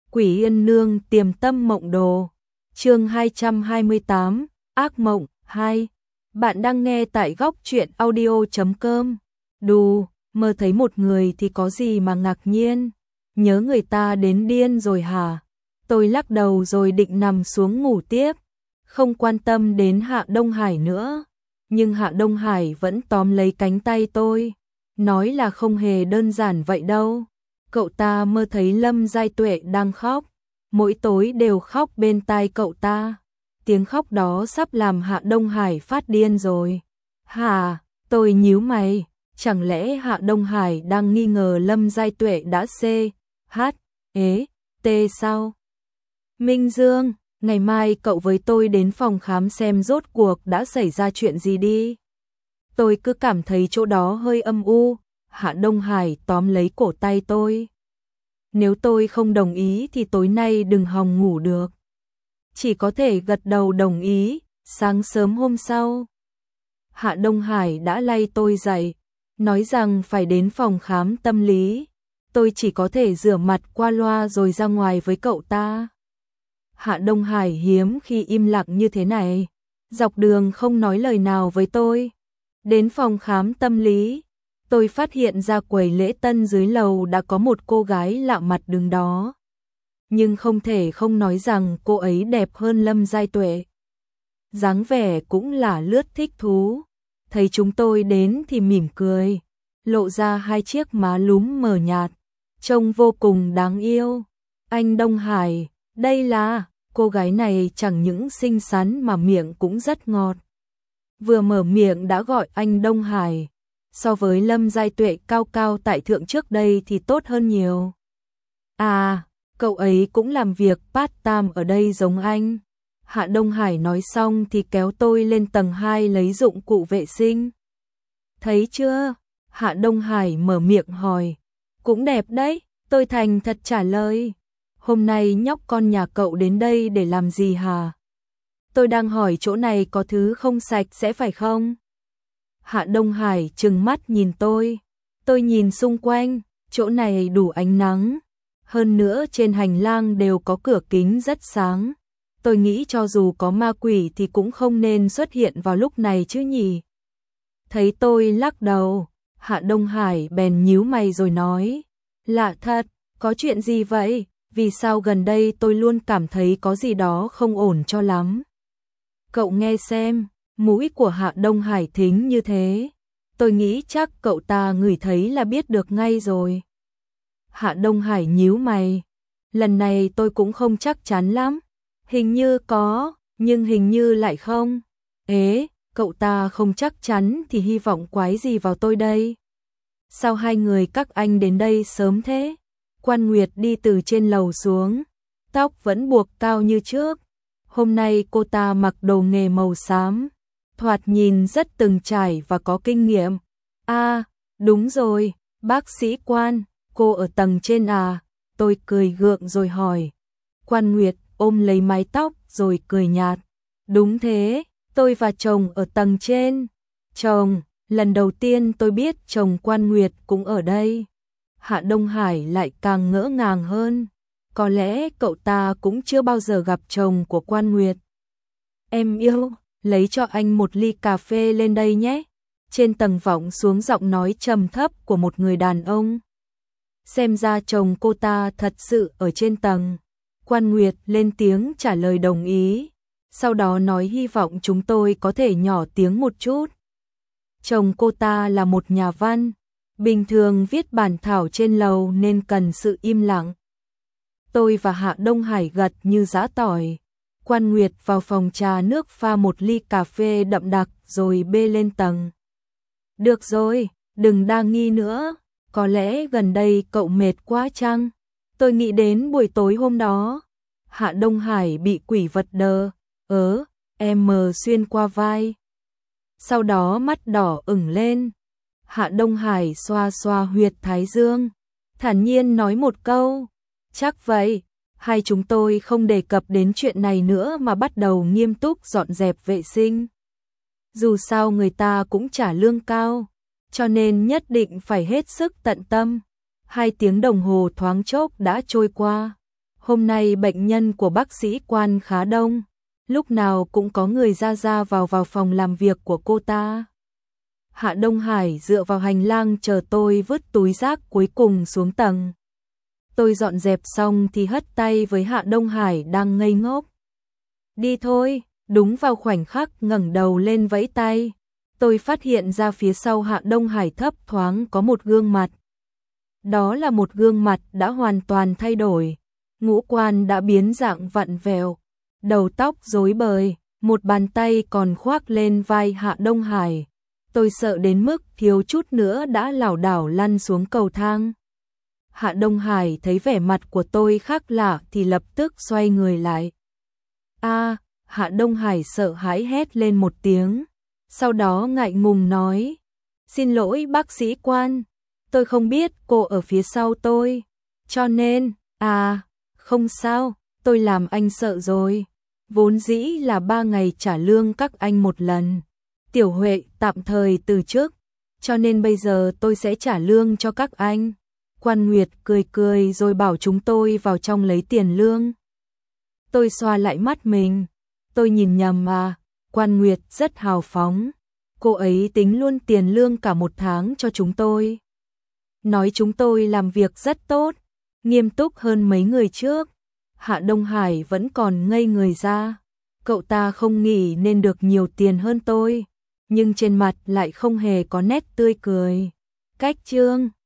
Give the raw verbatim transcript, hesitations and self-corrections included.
Quỷ Yên Nương Tiềm Tâm Mộng Đồ. Chương hai trăm hai mươi tám, Ác Mộng hai. Bạn đang nghe tại góc truyện audio chấm com. Đù, mơ thấy một người thì có gì mà ngạc nhiên? Nhớ người ta đến điên rồi hả? Tôi lắc đầu rồi định nằm xuống ngủ tiếp, không quan tâm đến Hạ Đông Hải nữa. Nhưng Hạ Đông Hải vẫn tóm lấy cánh tay tôi, nói là không hề đơn giản vậy đâu. Cậu ta mơ thấy Lâm Giai Tuệ đang khóc, mỗi tối đều khóc bên tai cậu ta. Tiếng khóc đó sắp làm Hạ Đông Hải phát điên rồi. Hả? Tôi nhíu mày, chẳng lẽ Hạ Đông Hải đang nghi ngờ Lâm Giai Tuệ đã C, H, ế, T sao? Minh Dương, ngày mai cậu với tôi đến phòng khám xem rốt cuộc đã xảy ra chuyện gì đi. Tôi cứ cảm thấy chỗ đó hơi âm u. Hạ Đông Hải tóm lấy cổ tay tôi. Nếu tôi không đồng ý thì tối nay đừng hòng ngủ được. Chỉ có thể gật đầu đồng ý. Sáng sớm hôm sau, Hạ Đông Hải đã lay tôi dậy, nói rằng phải đến phòng khám tâm lý. Tôi chỉ có thể rửa mặt qua loa rồi ra ngoài với cậu ta. Hạ Đông Hải hiếm khi im lặng như thế này, dọc đường không nói lời nào với tôi. Đến phòng khám tâm lý, tôi phát hiện ra quầy lễ tân dưới lầu đã có một cô gái lạ mặt đứng đó. Nhưng không thể không nói rằng cô ấy đẹp hơn Lâm Giai Tuệ. Dáng vẻ cũng là lướt thích thú. Thấy chúng tôi đến thì mỉm cười, lộ ra hai chiếc má lúm mờ nhạt, trông vô cùng đáng yêu. Anh Đông Hải, đây là... Cô gái này chẳng những xinh xắn mà miệng cũng rất ngọt. Vừa mở miệng đã gọi anh Đông Hải. So với Lâm Giai Tuệ cao cao tại thượng trước đây thì tốt hơn nhiều. À, cậu ấy cũng làm việc part-time ở đây giống anh. Hạ Đông Hải nói xong thì kéo tôi lên tầng hai lấy dụng cụ vệ sinh. Thấy chưa? Hạ Đông Hải mở miệng hỏi. Cũng đẹp đấy, tôi thành thật trả lời. Hôm nay nhóc con nhà cậu đến đây để làm gì hả? Tôi đang hỏi chỗ này có thứ không sạch sẽ phải không? Hạ Đông Hải trừng mắt nhìn tôi. Tôi nhìn xung quanh, chỗ này đủ ánh nắng. Hơn nữa trên hành lang đều có cửa kính rất sáng. Tôi nghĩ cho dù có ma quỷ thì cũng không nên xuất hiện vào lúc này chứ nhỉ? Thấy tôi lắc đầu, Hạ Đông Hải bèn nhíu mày rồi nói. Lạ thật, có chuyện gì vậy? Vì sao gần đây tôi luôn cảm thấy có gì đó không ổn cho lắm? Cậu nghe xem, mũi của Hạ Đông Hải thính như thế. Tôi nghĩ chắc cậu ta ngửi thấy là biết được ngay rồi. Hạ Đông Hải nhíu mày. Lần này tôi cũng không chắc chắn lắm. Hình như có, nhưng hình như lại không. Ế, cậu ta không chắc chắn thì hy vọng quái gì vào tôi đây? Sao hai người các anh đến đây sớm thế? Quan Nguyệt đi từ trên lầu xuống, tóc vẫn buộc cao như trước. Hôm nay cô ta mặc đồ nghề màu xám, thoạt nhìn rất từng trải và có kinh nghiệm. À, đúng rồi, bác sĩ Quan, cô ở tầng trên à? Tôi cười gượng rồi hỏi. Quan Nguyệt ôm lấy mái tóc rồi cười nhạt. Đúng thế, tôi và chồng ở tầng trên. Chồng, lần đầu tiên tôi biết chồng Quan Nguyệt cũng ở đây. Hạ Đông Hải lại càng ngỡ ngàng hơn. Có lẽ cậu ta cũng chưa bao giờ gặp chồng của Quan Nguyệt. Em yêu, lấy cho anh một ly cà phê lên đây nhé. Trên tầng vọng xuống giọng nói trầm thấp của một người đàn ông. Xem ra chồng cô ta thật sự ở trên tầng. Quan Nguyệt lên tiếng trả lời đồng ý. Sau đó nói hy vọng chúng tôi có thể nhỏ tiếng một chút. Chồng cô ta là một nhà văn. Bình thường viết bản thảo trên lầu nên cần sự im lặng. Tôi và Hạ Đông Hải gật như giã tỏi. Quan Nguyệt vào phòng trà nước pha một ly cà phê đậm đặc rồi bê lên tầng. Được rồi, đừng đa nghi nữa. Có lẽ gần đây cậu mệt quá chăng? Tôi nghĩ đến buổi tối hôm đó. Hạ Đông Hải bị quỷ vật đờ, ớ, em mờ xuyên qua vai. Sau đó mắt đỏ ửng lên. Hạ Đông Hải xoa xoa huyệt thái dương, thản nhiên nói một câu. Chắc vậy, hai chúng tôi không đề cập đến chuyện này nữa mà bắt đầu nghiêm túc dọn dẹp vệ sinh. Dù sao người ta cũng trả lương cao, cho nên nhất định phải hết sức tận tâm. Hai tiếng đồng hồ thoáng chốc đã trôi qua. Hôm nay bệnh nhân của bác sĩ Quan khá đông, lúc nào cũng có người ra ra vào vào phòng làm việc của cô ta. Hạ Đông Hải dựa vào hành lang chờ tôi vứt túi rác cuối cùng xuống tầng. Tôi dọn dẹp xong thì hất tay với Hạ Đông Hải đang ngây ngốc. Đi thôi, đúng vào khoảnh khắc ngẩng đầu lên vẫy tay. Tôi phát hiện ra phía sau Hạ Đông Hải thấp thoáng có một gương mặt. Đó là một gương mặt đã hoàn toàn thay đổi. Ngũ quan đã biến dạng vặn vẹo, đầu tóc rối bời, một bàn tay còn khoác lên vai Hạ Đông Hải. Tôi sợ đến mức thiếu chút nữa đã lảo đảo lăn xuống cầu thang. Hạ Đông Hải thấy vẻ mặt của tôi khác lạ thì lập tức xoay người lại. A, Hạ Đông Hải sợ hãi hét lên một tiếng, sau đó ngại ngùng nói: "Xin lỗi bác sĩ Quan, tôi không biết cô ở phía sau tôi, cho nên..." "À, không sao, tôi làm anh sợ rồi. Vốn dĩ là ba ngày trả lương các anh một lần. Tiểu Huệ tạm thời từ chức, cho nên bây giờ tôi sẽ trả lương cho các anh." Quan Nguyệt cười cười rồi bảo chúng tôi vào trong lấy tiền lương. Tôi xoa lại mắt mình, tôi nhìn nhầm à, Quan Nguyệt rất hào phóng. Cô ấy tính luôn tiền lương cả một tháng cho chúng tôi. Nói chúng tôi làm việc rất tốt, nghiêm túc hơn mấy người trước. Hạ Đông Hải vẫn còn ngây người ra. Cậu ta không nghĩ nên được nhiều tiền hơn tôi, nhưng trên mặt lại không hề có nét tươi cười. Cách chương